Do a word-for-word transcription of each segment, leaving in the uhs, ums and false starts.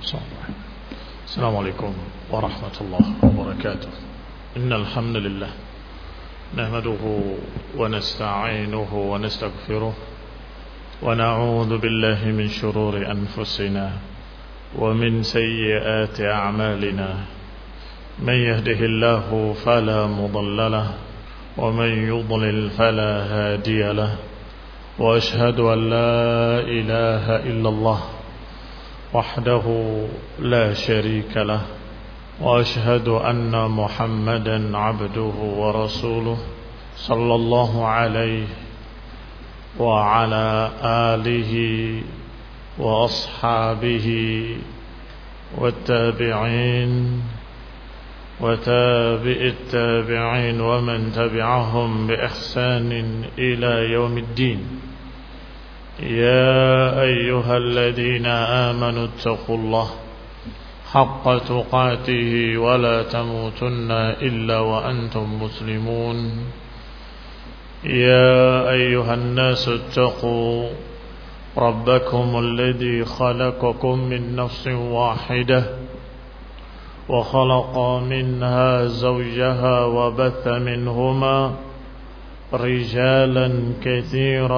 السلام عليكم ورحمة الله وبركاته. إن الحمد لله نحمده ونستعينه ونستغفره ونعوذ بالله من شرور أنفسنا ومن سيئات أعمالنا. من يهده الله فلا مضل له ومن يضلل فلا هادي له. وأشهد أن لا إله إلا الله وحده لا شريك له. وأشهد أن محمدا عبده ورسوله صلى الله عليه وعلى آله وأصحابه والتابعين وتابع التابعين ومن تبعهم بإحسان إلى يوم الدين. يا أيها الذين آمنوا اتقوا الله حق تقاته ولا تموتن إلا وأنتم مسلمون. يا أيها الناس اتقوا ربكم الذي خلقكم من نفس واحدة وخلق منها زوجها وبث منهما رجالا كثيرا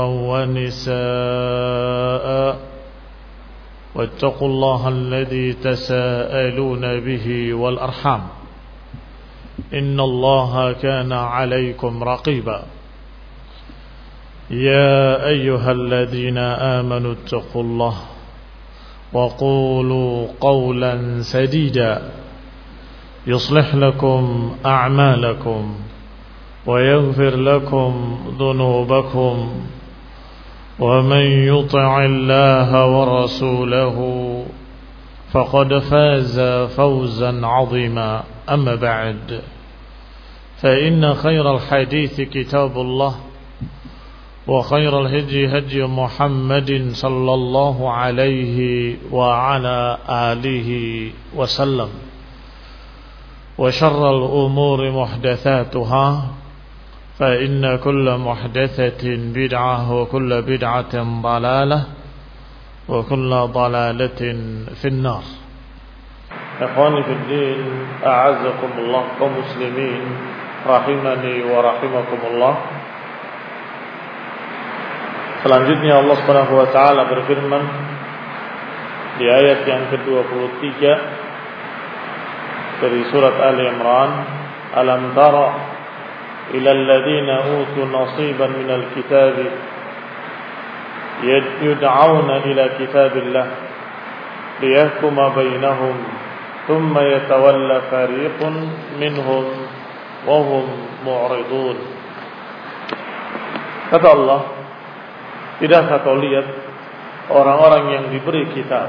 ونساء واتقوا الله الذي تساءلون به والأرحام إن الله كان عليكم رقيبا. يا أيها الذين آمنوا اتقوا الله وقولوا قولا سديدا يصلح لكم أعمالكم ويغفر لكم ذنوبكم ومن يطع الله ورسوله فقد فاز فوزا عظيما. أما بعد فإن خير الحديث كتاب الله وخير الهدي هدي محمد صلى الله عليه وعلى آله وسلم وشر الأمور محدثاتها فإن كل محدثة بدعة وكل بدعة ضلالة وكل ضلالة في النار. إخواني في الدين أعزكم الله كمسلمين rahimani wa rahimakumullah. Selanjutnya Allah Subhanahu wa taala berfirman di ayat yang kedua puluh tiga dari surat Ali Imran, alam tara ila alladhina utu nasiban minal kitab yud'auna ila kitabillah liyahkuma bainahum thumma yatawalla fariqun minhum wa hum mu'ridun. Kata Allah, tidakkah kau lihat orang-orang yang diberi kitab,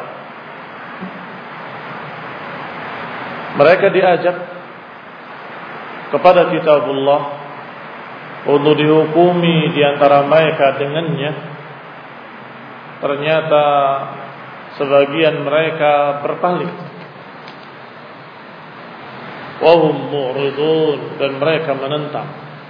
mereka diajak kepada kitabullah untuk dihukumi di antara mereka dengannya. Ternyata sebagian mereka berpaling, wahum mu'ridun, dan mereka menentang.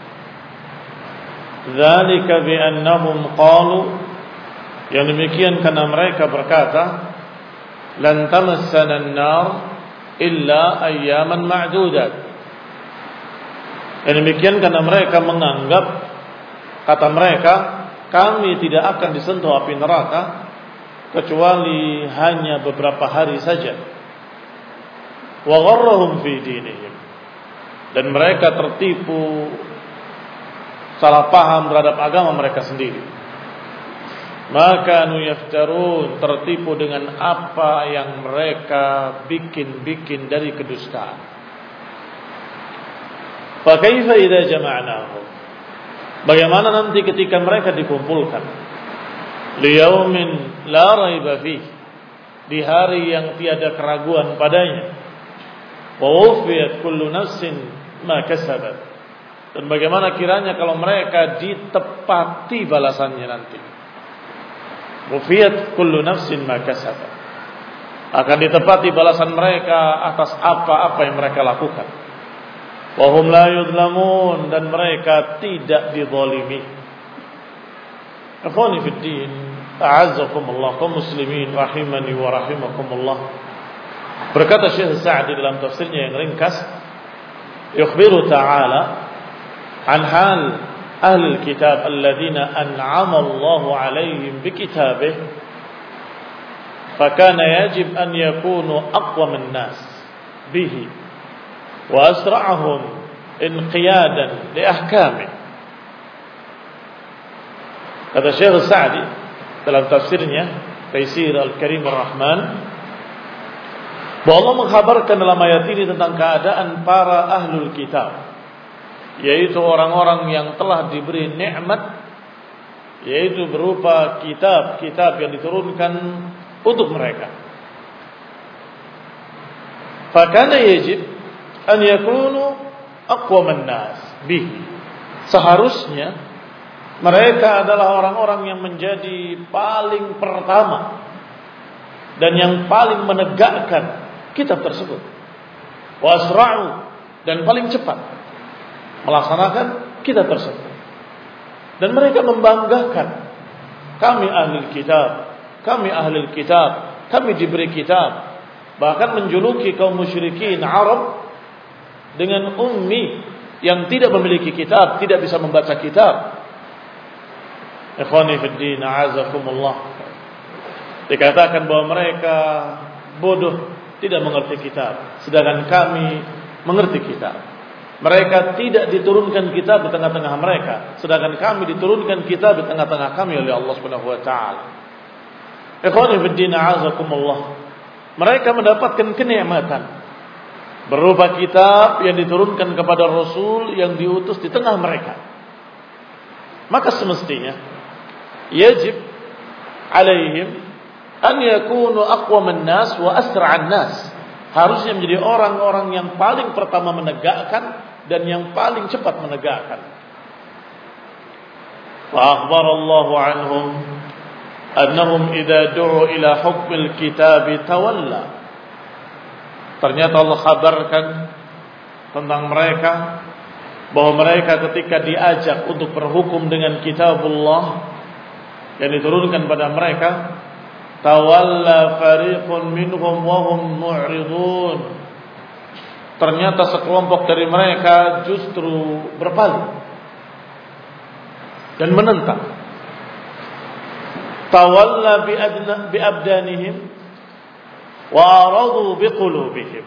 Dzalika bi annahum qalu, yang demikian karena mereka berkata, lan tamassana an-nar illa ayyaman ma'dudat. Yang demikian karena mereka menganggap, kata mereka, kami tidak akan disentuh api neraka kecuali hanya beberapa hari saja. Wa gharrahum fi dinihim, dan mereka tertipu, salah paham terhadap agama mereka sendiri. Maka nu yaftarun, tertipu dengan apa yang mereka bikin-bikin dari kedustaan. Fa kaifa idza jama'nahum, bagaimana nanti ketika mereka dikumpulkan, liyaumin la raiba fih, di hari yang tiada keraguan padanya, wa wufiyat kullu nafsin ma kasabat, dan bagaimana kiranya kalau mereka ditepati balasannya nanti. Wufiyat kullu nafsin ma kasabat, akan ditepati balasan mereka atas apa-apa yang mereka lakukan. Wa hum la yudlamun, dan mereka tidak dizalimi. Ikhwani fid din, a'azzakumullah kaum muslimin rahimani wa rahimakumullah. Berkata Syekh Sa'di dalam tafsirnya yang ringkas, yukhbiru ta'ala an hal ahli kitab alladhina an'ama Allahu 'alaihim bi kitabih, fakana yajib an yakunu aqwam an-nas bihi wa asra'ahum inqiyadan li ahkamih. Kata Syekh Sa'di dalam tafsirnya Taisir Al-Karim Ar-Rahman, bahwa Allah mengkhabarkan dalam ayat ini tentang keadaan para ahlul kitab, yaitu orang-orang yang telah diberi nikmat, yaitu berupa kitab-kitab yang diturunkan untuk mereka. Fakana yajib an yakunu aqwaman nas bihi. Seharusnya mereka adalah orang-orang yang menjadi paling pertama dan yang paling menegakkan kitab tersebut, wasra'u, dan paling cepat melaksanakan kitab tersebut. Dan mereka membanggakan, kami ahli kitab, kami ahli kitab, kami diberi kitab. Bahkan menjuluki kaum musyrikin Arab dengan ummi, yang tidak memiliki kitab, tidak bisa membaca kitab. Ikhwani fid din, a'azakumullah. Dikatakan bahwa mereka bodoh, tidak mengerti kitab, sedangkan kami mengerti kitab. Mereka tidak diturunkan kitab di tengah-tengah mereka, sedangkan kami diturunkan kitab di tengah-tengah kami oleh Allah Subhanahu wa taala. Ikhwani fid din, a'azakumullah. Mereka mendapatkan kenikmatan berupa kitab yang diturunkan kepada Rasul yang diutus di tengah mereka. Maka semestinya yajib alaihim an yakunu aqwaman nas wa asra'an nas. Harusnya menjadi orang-orang yang paling pertama menegakkan dan yang paling cepat menegakkan. Fa akhbarallahu anhum annahum idza du'u ila hukmil kitab tawalla. Ternyata Allah kabarkan tentang mereka bahwa mereka ketika diajak untuk berhukum dengan kitabullah yang diturunkan pada mereka, tawalla fariqun minhum wa hum mu'ridun. Ternyata sekelompok dari mereka justru berpaling dan menentang. Tawalla bi abdanihim wa aradu bi qulubihim.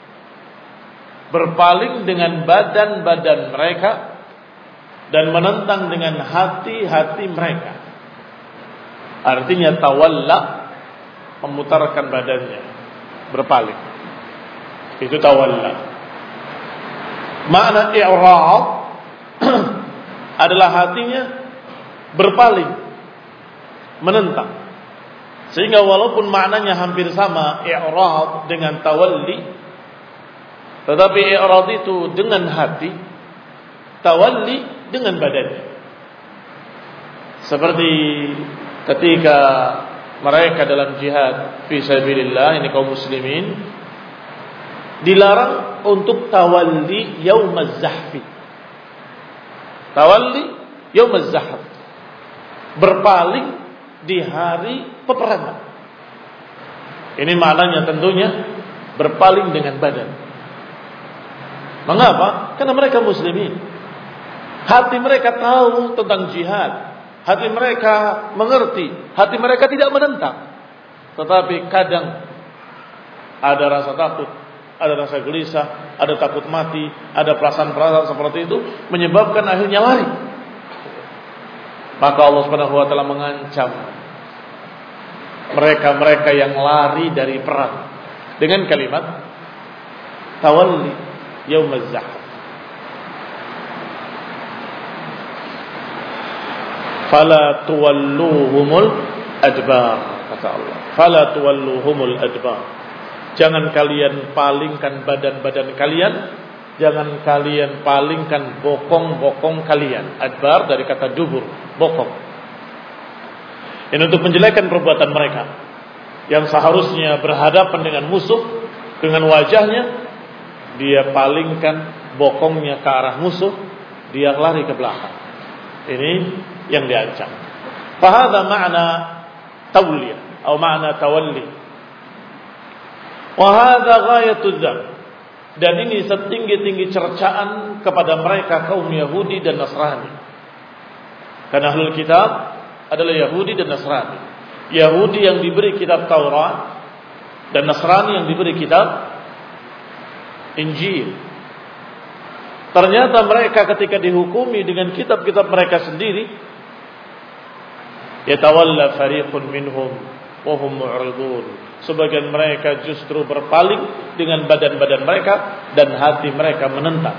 Berpaling dengan badan-badan mereka dan menentang dengan hati-hati mereka. Artinya tawalla, memutarkan badannya, berpaling. Itu tawalla. Makna i'rad adalah hatinya berpaling, menentang. Sehingga walaupun maknanya hampir sama, i'rad dengan tawalli, tetapi i'rad itu dengan hati, tawalli dengan badannya. Seperti ketika mereka dalam jihad fi sabilillah, ini kaum muslimin, dilarang untuk tawalli yaumaz zahfi. Tawalli yaumaz zahf, berpaling di hari peperangan. Ini maknanya tentunya berpaling dengan badan. Mengapa? Karena mereka muslimin. Hati mereka tahu tentang jihad, hati mereka mengerti, hati mereka tidak menentang. Tetapi kadang ada rasa takut, ada rasa gelisah, ada takut mati, ada perasaan-perasaan seperti itu menyebabkan akhirnya lari. Maka Allah Subhanahu wa taala mengancam mereka-mereka yang lari dari perang dengan kalimat tawalli yaumaz zahf. Fala tuwalluhumul adbar, kata Allah. Fala tuwalluhumul adbar. Jangan kalian palingkan badan-badan kalian, jangan kalian palingkan bokong-bokong kalian. Adbar dari kata dubur, bokong. Ini untuk menjelekkan perbuatan mereka yang seharusnya berhadapan dengan musuh dengan wajahnya, dia palingkan bokongnya ke arah musuh, dia lari ke belakang. Ini yang diancam. Fahadha ma'na tawliyah atau ma'na tawalli. Wa hadza ghayatud dzam. Dan ini setinggi-tinggi cercaan kepada mereka kaum Yahudi dan Nasrani. Karena ahlul kitab adalah Yahudi dan Nasrani. Yahudi yang diberi kitab Taurat dan Nasrani yang diberi kitab Injil. Ternyata mereka ketika dihukumi dengan kitab-kitab mereka sendiri, yatawalla fariqun minhum wa hum mu'ridun. Sebagian mereka justru berpaling dengan badan-badan mereka dan hati mereka menentang.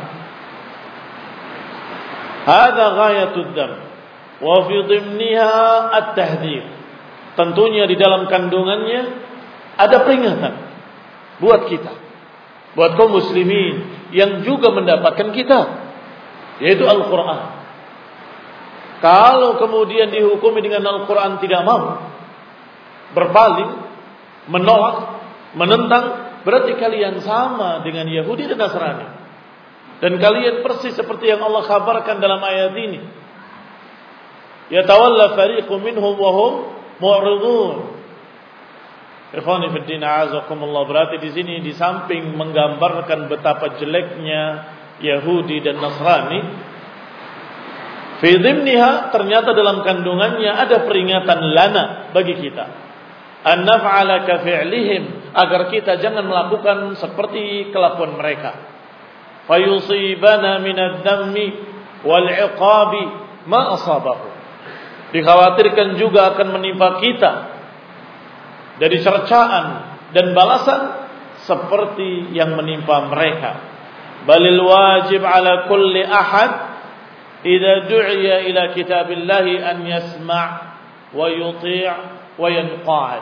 Hadza ghayatud dzam wa fi dhimniha at-tahdhir. Tentunya di dalam kandungannya ada peringatan buat kita, buat kaum muslimin yang juga mendapatkan kitab, yaitu Al-Quran. Kalau kemudian dihukumi dengan Al-Quran tidak mau, berpaling, menolak, menentang, berarti kalian sama dengan Yahudi dan Nasrani. Dan kalian persis seperti yang Allah kabarkan dalam ayat ini. Yatawalla fariqun minhum wa hum mu'ridun. Ikhwani fi din a'azakumullah, berarti di sini di samping menggambarkan betapa jeleknya Yahudi dan Nasrani, fi dhimniha, ternyata dalam kandungannya ada peringatan lana bagi kita, an naf'ala ka fi'lihim, agar kita jangan melakukan seperti kelakuan mereka. Fayusibana minad dhammi wal 'iqabi ma asabahu, dikhawatirkan juga akan menimpa kita dari cercaan dan balasan seperti yang menimpa mereka. Balil wajib ala kulli ahad idza du'iya ila kitabillahi an yasma' wa yuti' wa yanqad.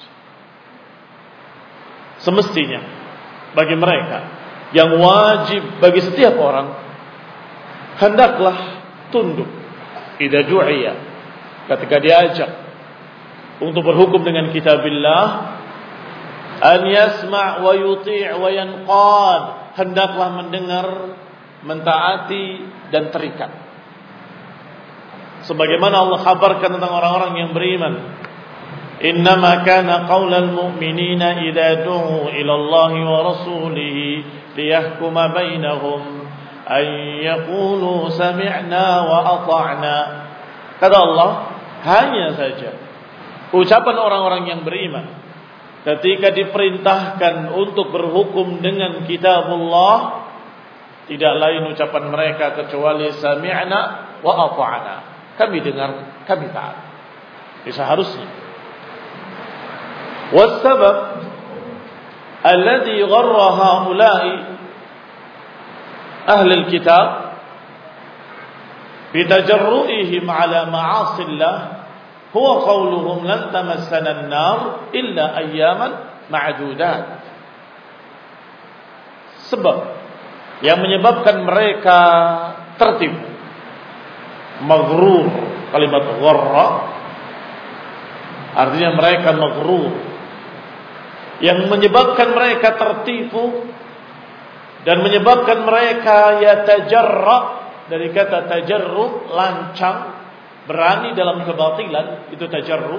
Semestinya bagi mereka, yang wajib bagi setiap orang, hendaklah tunduk idza du'iya, ketika diajak untuk berhukum dengan kitabillah, an yasma' wa yuti' wa yanqad, hendaklah mendengar, mentaati dan terikat. Sebagaimana Allah kabarkan tentang orang-orang yang beriman, innama kana qaulal mu'minina idza du'u ila Allahi wa rasulihi liyahkuma bainahum an yaqulu sami'na wa ata'na. Kata Allah, hanya saja ucapan orang-orang yang beriman ketika diperintahkan untuk berhukum dengan kitabullah, tidak lain ucapan mereka kecuali sami'na wa ata'na, kami dengar, kami taat. Ini seharusnya. Wassabab alladhi gharra haula'i ahli alkitab bitajarru'ihim ala ma'asillah huwa qawluhum lan tamassana an-nar illa ayyaman ma'dudat. Sebab yang menyebabkan mereka tertipu, maghrur, kalimat gharra artinya mereka maghrur, yang menyebabkan mereka tertipu dan menyebabkan mereka yatajarra, dari kata tajarru, lancang, berani dalam kebatilan, itu tajarru.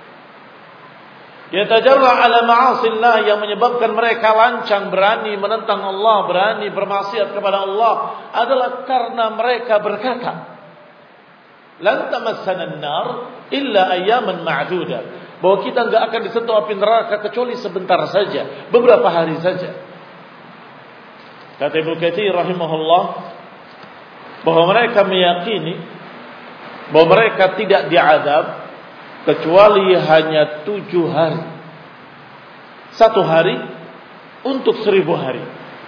Yatajarra ala ma'asillah, yang menyebabkan mereka lancang, berani menentang Allah, berani bermaksiat kepada Allah, adalah karena mereka berkata, lan tamassana an-nar illa ayyaman ma'dudat, bahwa kita enggak akan disentuh api neraka kecuali sebentar saja, beberapa hari saja. Kata Ibnu Katsir rahimahullah, bahwa mereka meyakini bahwa mereka tidak diazab kecuali hanya tujuh hari. Satu hari untuk seribu hari.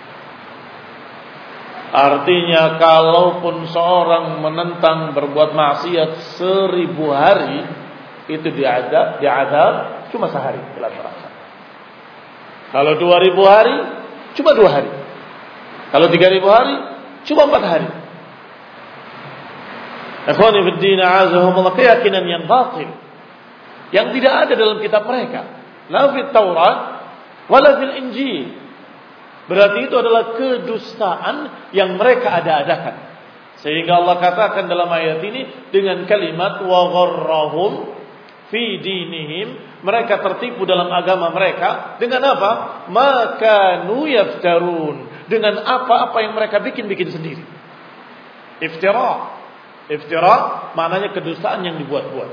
Artinya kalaupun seorang menentang berbuat maksiat seribu hari, itu diazab, diazab cuma sehari dalam neraka. Kalau dua ribu hari, cuma dua hari. Kalau tiga ribu hari, cuma empat hari. Ikhwani fid din a'azahumullah, keyakinan yang batil, yang tidak ada dalam kitab mereka, la fit Taurat wala fil Injil. Berarti itu adalah kedustaan yang mereka ada-adakan. Sehingga Allah katakan dalam ayat ini dengan kalimat wa gharrahum fi dinihim, mereka tertipu dalam agama mereka dengan apa? Makanu yaftarun, dengan apa-apa yang mereka bikin-bikin sendiri. Iftira. Iftira maknanya kedustaan yang dibuat-buat.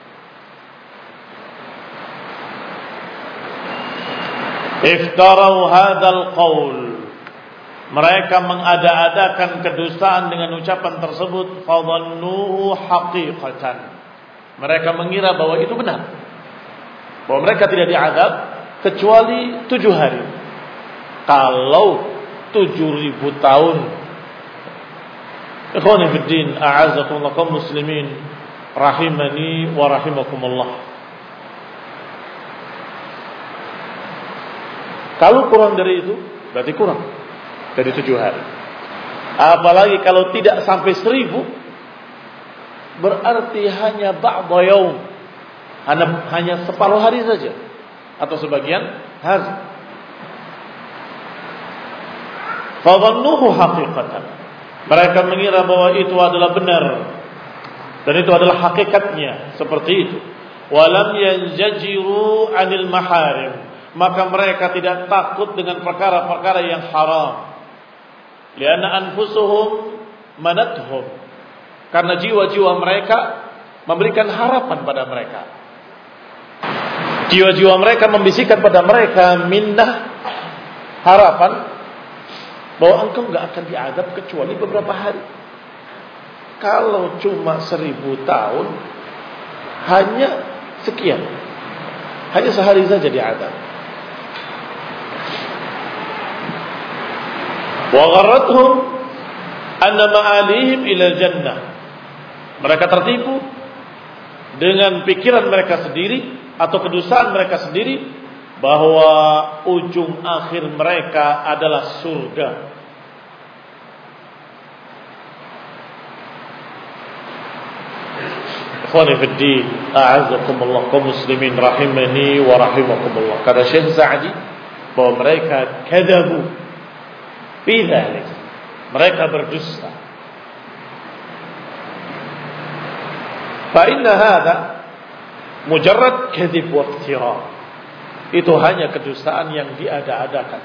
Iftarau hadzal qaul, mereka mengada-adakan kedustaan dengan ucapan tersebut. Fadhannuhu haqiqatan, mereka mengira bahwa itu benar, bahwa mereka tidak diazab kecuali tujuh hari. Kalau tujuh ribu tahun. Ikhwani fiddin, a'azakumullah kaum muslimin rahimani wa rahimakumullah. Kalau kurang dari itu berarti kurang dari tujuh hari. Apalagi kalau tidak sampai seribu, berarti hanya ba'da yaum, hanya, hanya separuh hari saja atau sebagian hari. Fadhannuhu haqiqatan, mereka mengira bahwa itu adalah benar dan itu adalah hakikatnya seperti itu. Walam yanjajiru 'anil maharim, maka mereka tidak takut dengan perkara-perkara yang haram. Lianna anfusuhum manathum, karena jiwa-jiwa mereka memberikan harapan pada mereka. Jiwa-jiwa mereka membisikkan pada mereka minnah, harapan bahwa engkau enggak akan diadab kecuali beberapa hari. Kalau cuma seribu tahun, hanya sekian, hanya sehari saja diadab. Wa gharratuhum anna ma'alihim ila jannah, mereka tertipu dengan pikiran mereka sendiri atau kedustaan mereka sendiri bahwa ujung akhir mereka adalah surga. Ikhwani fiddin, a'azakumullah kaum muslimin rahimani wa rahimakumullah. Kata Syekh Sa'di bahwa mereka kadzabu fi dzalik, mereka berdusta. Fa inna hadza mujarrad kadzib wa iftira, itu hanya kedustaan yang diada-adakan.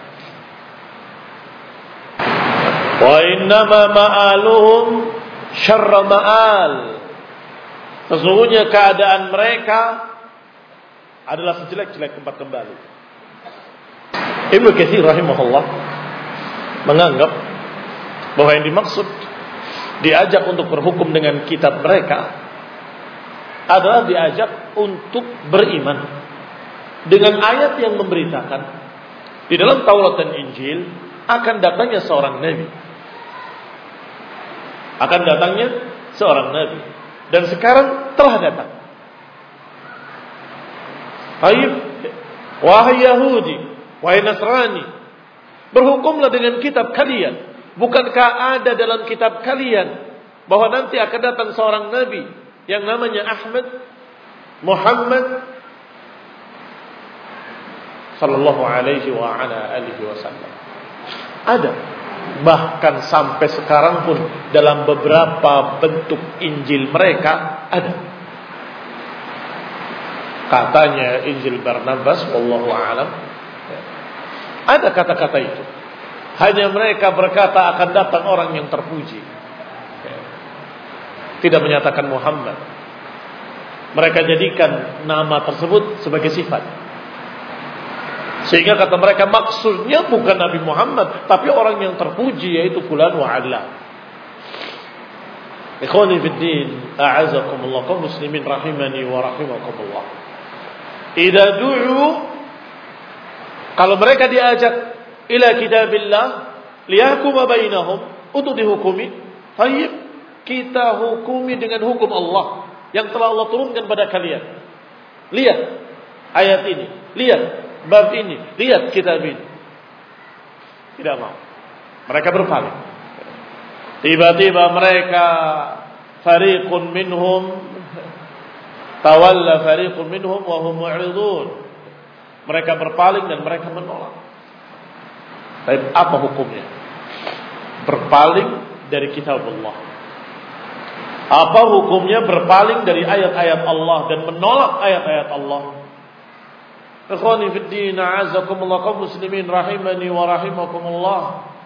Wa innama ma'aluhum syarra ma'al, sesungguhnya keadaan mereka adalah sejelek-jelek tempat kembali. Ibnu Katsir rahimahullah menganggap bahwa yang dimaksud diajak untuk berhukum dengan kitab mereka adalah diajak untuk beriman dengan ayat yang memberitakan di dalam Taurat dan Injil akan datangnya seorang nabi, akan datangnya seorang nabi, dan sekarang telah datang. Baik, wahai Yahudi, wahai Nasrani, berhukumlah dengan kitab kalian. Bukankah ada dalam kitab kalian bahwa nanti akan datang seorang nabi yang namanya Ahmad, Muhammad sallallahu alaihi wa ala alihi wasallam? Ada. Bahkan sampai sekarang pun dalam beberapa bentuk Injil mereka ada. Katanya Injil Barnabas, wallahu a'lam, ada kata-kata itu. Hanya mereka berkata akan datang orang yang terpuji, tidak menyatakan Muhammad. Mereka jadikan nama tersebut sebagai sifat, sehingga kata mereka maksudnya bukan Nabi Muhammad, tapi orang yang terpuji, yaitu fulan wa ala. Ikhwani fiddin, a'azakumullah kaum muslimin rahimani wa rahimakumullah. Idza du'u, kalau mereka diajak ila kitabillah liyahkuma bainahum, untuk dihukumi, baik, kita hukumi dengan hukum Allah yang telah Allah turunkan pada kalian. Lihat ayat ini, lihat bab ini, lihat kitab ini. Tidak mau. Mereka berpaling. Tiba-tiba mereka fariqun minhum tawalla fariqun minhum wa hum mu'ridun. Mereka berpaling dan mereka menolak. Tapi apa hukumnya? Berpaling dari kitab Allah. Apa hukumnya berpaling dari ayat-ayat Allah dan menolak ayat-ayat Allah? Ikhwani fid din, a'azzakumullah kaum muslimin rahimani wa rahimakumullah.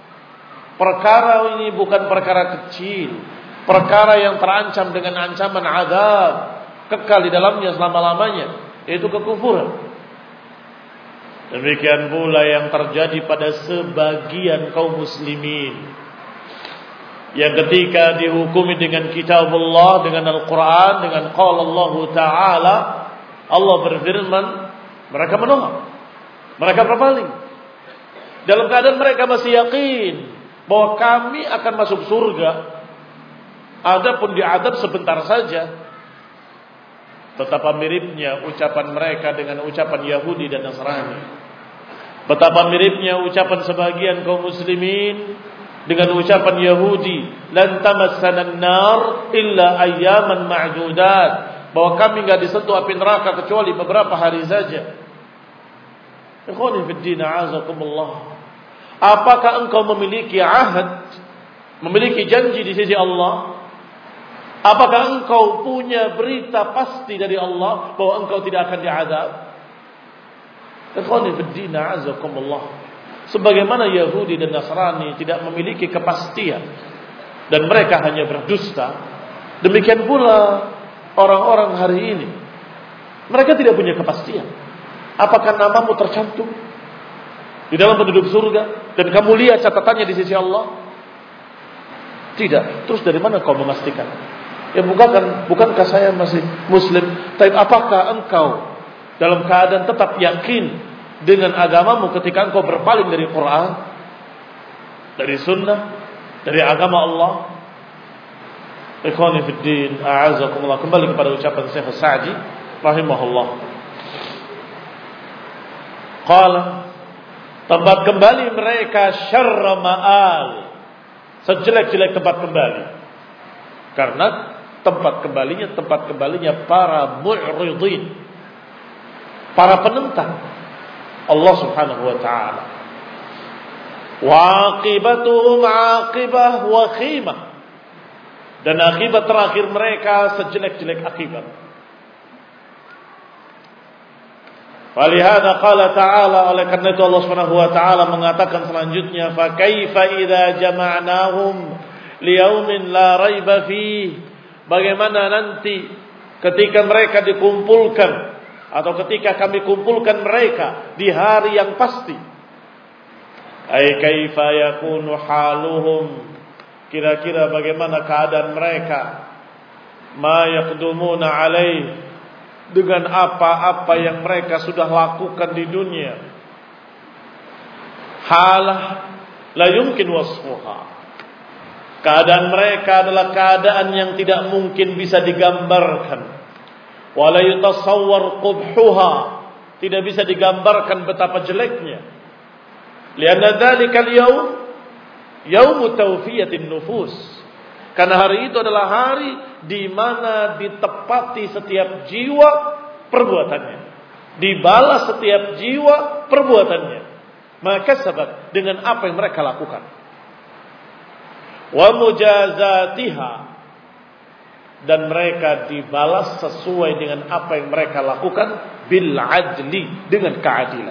Perkara ini bukan perkara kecil, perkara yang terancam dengan ancaman azab kekal di dalamnya selama-lamanya, yaitu kekufuran. Demikian pula yang terjadi pada sebagian kaum muslimin yang ketika dihukumi dengan kitab Allah, dengan Al-Quran, dengan qala Allah Ta'ala, Allah berfirman, mereka menolak, mereka berpaling dalam keadaan mereka masih yakin bahwa kami akan masuk surga, adapun diadab sebentar saja. Betapa miripnya ucapan mereka dengan ucapan Yahudi dan Nasrani. Betapa miripnya ucapan sebagian kaum muslimin dengan ucapan Yahudi, lan tamassana an-nar illa ayyaman ma'dudat, bahwa kami enggak disentuh api neraka kecuali beberapa hari saja. Ikhwani fid din, a'azakumullah. Apakah engkau memiliki ahad, memiliki janji di sisi Allah? Apakah engkau punya berita pasti dari Allah bahwa engkau tidak akan diazab? Ikhwani fid din, a'azakumullah. Sebagaimana Yahudi dan Nasrani tidak memiliki kepastian dan mereka hanya berdusta, demikian pula orang-orang hari ini, mereka tidak punya kepastian. Apakah namamu tercantum di dalam penduduk surga dan kamu lihat catatannya di sisi Allah? Tidak. Terus dari mana kau memastikan? Ya bukan, bukankah saya masih muslim? Tapi apakah engkau dalam keadaan tetap yakin dengan agamamu ketika engkau berpaling dari Quran, dari sunnah, dari agama Allah? Ikhwani fid din, a'azakumullah. Kembali kepada ucapan Syekh Sa'di rahimahullah. Qala, tempat kembali mereka syarra ma'al, sejelek-jelek tempat kembali. Karena tempat kembalinya tempat kembalinya para mu'ridin, para penentang Allah Subhanahu wa ta'ala. Wa aqibatuhum aqibah wa khimah, dan akibat terakhir mereka sejelek-jelek akibat. Walihada qala ta'ala, oleh karena itu Allah Subhanahu wa ta'ala mengatakan selanjutnya, fa kaifa idza jama'nahum liyaumin la raiba fihi, bagaimana nanti ketika mereka dikumpulkan atau ketika kami kumpulkan mereka di hari yang pasti. Ay kaifa yakunu haluhum, kira-kira bagaimana keadaan mereka, ma yaqdumuna alaih, dengan apa-apa yang mereka sudah lakukan di dunia. Halah la yumkin wasfuha, keadaan mereka adalah keadaan yang tidak mungkin bisa digambarkan. Wala yutasawwar qubhuha, tidak bisa digambarkan betapa jeleknya. Lianna dzalikal yaum yaum tawfiyatin nufus, karena hari itu adalah hari di mana ditepati setiap jiwa perbuatannya, dibalas setiap jiwa perbuatannya, maka sebab dengan apa yang mereka lakukan. Wa mujazatiha, dan mereka dibalas sesuai dengan apa yang mereka lakukan, bil adli, dengan keadilan.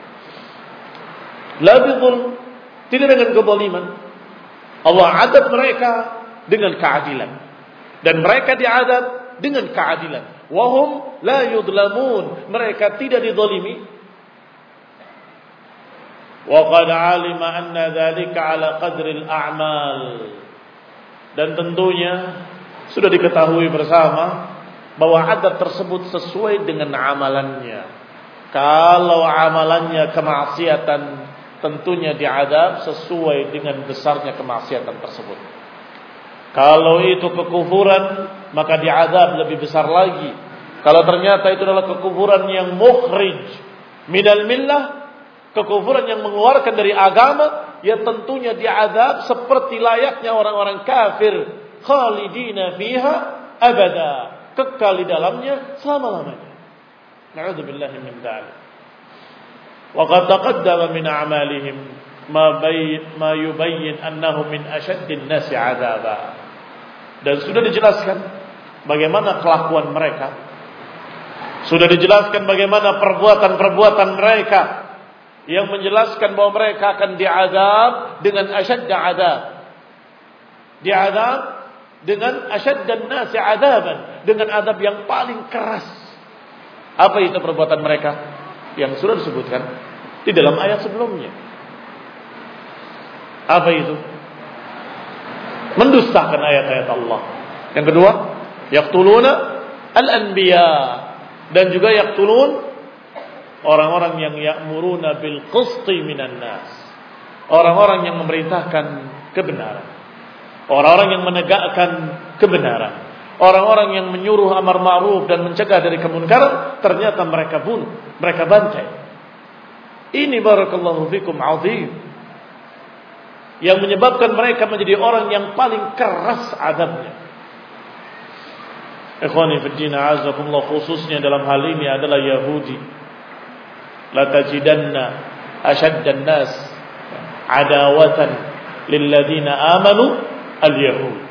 La bidhulm, tidak dengan kezaliman. Allah adab mereka dengan keadilan, dan mereka diadab dengan keadilan. Wahum la yudlamun, mereka tidak dizalimi. Wa qad alima anna dzalika ala qadril a'mal, dan tentunya sudah diketahui bersama bahwa adab tersebut sesuai dengan amalannya. Kalau amalannya kemaksiatan, tentunya diadab sesuai dengan besarnya kemaksiatan tersebut. Kalau itu kekufuran, maka diadab lebih besar lagi. Kalau ternyata itu adalah kekufuran yang mukhrij minal millah, kekufuran yang mengeluarkan dari agama, ya tentunya diadab seperti layaknya orang-orang kafir, khalidina fiha abada, kekal di dalamnya selama-lamanya. Na'udzubillahi min dzalik. Wa qad taqaddama min a'malihim ma bay ma yubayyin annahum min ashaddin nasi 'adzaba. Dan sudah dijelaskan bagaimana kelakuan mereka. Sudah dijelaskan bagaimana perbuatan-perbuatan mereka yang menjelaskan bahwa mereka akan diazab dengan asyadda azab. Diazab dengan asyaddan nasi azaban, dengan azab yang paling keras. Apa itu perbuatan mereka? Yang sudah disebutkan di dalam ayat sebelumnya. Apa itu? Mendustakan ayat-ayat Allah. Yang kedua, yaqtuluna al-anbiya, dan juga yaqtulun orang-orang yang ya'muruna bil qisti minan nas, orang-orang yang memerintahkan kebenaran, orang-orang yang menegakkan kebenaran, orang-orang yang menyuruh amar ma'ruf dan mencegah dari kemunkaran, ternyata mereka bunuh, mereka bantai. Ini barakallahu fikum azim, yang menyebabkan mereka menjadi orang yang paling keras azabnya. Ikhwani fi din, a'azzakumullah, khususnya dalam hal ini adalah Yahudi. La tajidanna ashaddan nas adawatan lil ladzina amanu al-yahud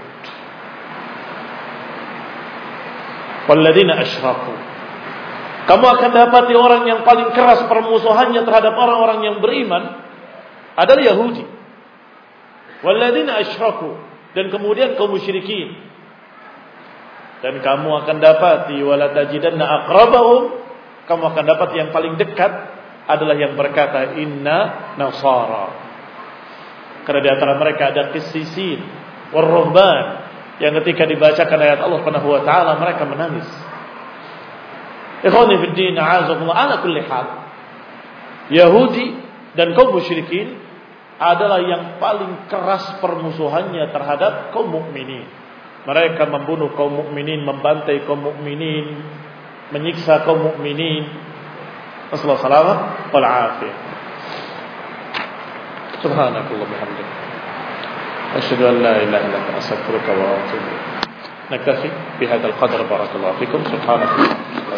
wal ladzina asyraku. Kamu akan dapati orang yang paling keras permusuhannya terhadap orang-orang yang beriman adalah Yahudi. Wal ladzina asyraku, dan kemudian kaum musyrikin. Dan kamu akan dapati wala tajidanna aqrabahum, kamu akan dapat yang paling dekat adalah yang berkata inna nasara. Karena di antara mereka ada qissisin warruhban, yang ketika dibacakan ayat Allah Subhanahu wa taala mereka menangis. Ikhwani fid din, a'azakumullah, ala kulli hal, Yahudi dan kaum musyrikin adalah yang paling keras permusuhannya terhadap kaum mukminin. Mereka membunuh kaum mukminin, membantai kaum mukminin, menyiksa kaum mukminin. Nasallahu salamah wal afiyah. Subhanakallah bihamdika, asyhadu an la ilaha illa anta, astaghfiruka wa atubu ilaik. Naktafi bihadzal qadr, barakallahu fikum. Subhanakallah.